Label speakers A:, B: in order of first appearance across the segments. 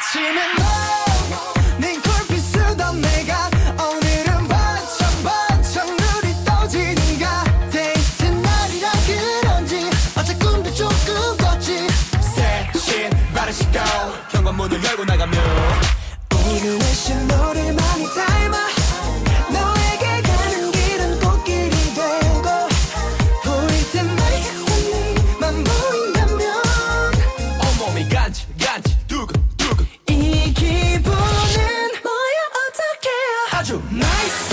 A: 아침에 네 콜빛 쓰던 내가 오늘은 반짝반짝 눈이 떠지는가. 데이트 날이라 그런지 어제 꿈도 조금 꿨지.
B: 새 신발을 신고 현관문을 열고 나가면
A: 오늘 날씨는 너를 많이 닮아. 너에게 가는 길은 꽃길이 되고 보일 때마다 네만 보인다면
B: 온몸이 간질간질 두근두근
A: 이 기분은 뭐야 어떡해.
B: 아주
A: 나이스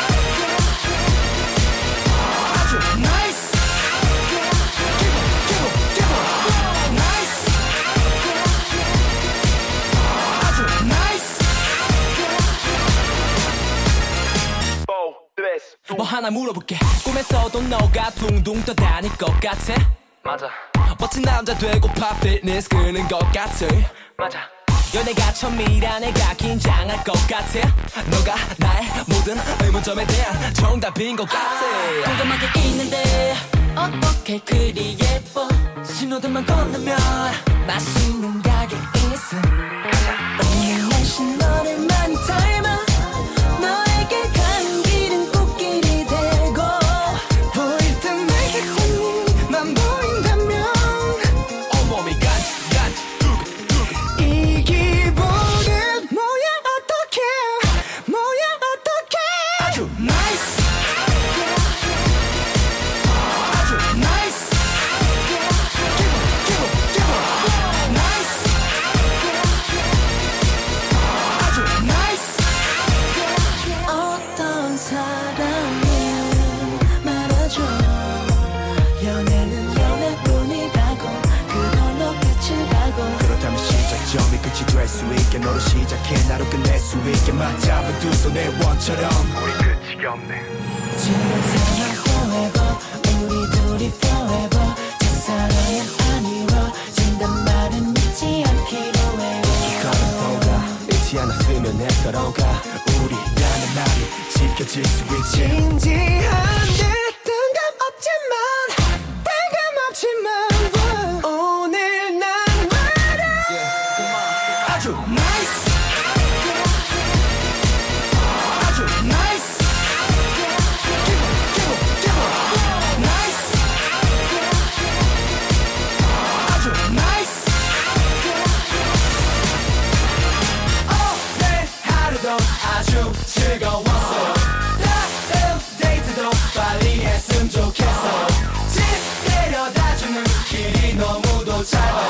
A: 아주 나이스 기분 나이스 아주 나이스.
B: 뭐 하나 물어볼게. 꿈에서도 너가 둥둥 떠다닐 것 같아.
C: 맞아
B: 멋진 남자 되고파 피트니스 끄는 것 같아.
C: 맞아
B: 연애가 처음이라 내가 긴장할 것 같아. 너가 나의 모든 의문점에 대한 정답인 것 같아.
D: 동감하게 있는데 어떻게 그리 예뻐.
B: 신호등만 건너면
D: 맛있는 가게 있어.
A: 오늘 날씨 너를 많이 닮아. 너에게 가는 길은 꽃길이 되고 보일 때마다 네만 보인다면
B: 온몸이 간질간질 두근두근
A: 이 기분은 뭐야 어떡해. 뭐야 어떡해.
B: 아주 나이스
A: 아주 나이스 기분 나이스 아주 나이스. 어떤 사람이 말아줘. 연애는 연애뿐이라고 그걸로 끝을 가고.
B: 그렇다면 시작점이 끝이 될 수 있게 너로 시작해 나로 끝낼 수 있게 맞잡은 두 손의 원처럼
C: 우리 끝이 없네
A: 지금 사랑 forever 우리 둘이 forever 첫사랑은 아니워진단 말은 잊지 않기로 해.
B: 가면서가 잊지 않았으면 해 서로가 우리라는 말이 지켜질 수 있지.
A: 진지한데 뜬금없지만 오늘 난 말야.
B: 아주 나이스 아주
A: 나이스 기분 나이스
B: 아주
A: 나이스.
B: 오늘 하루도 아주 즐거웠어. 다음 데이트도 빨리 했으면 좋겠어. 집 데려다주는 길이 너무도 짧아.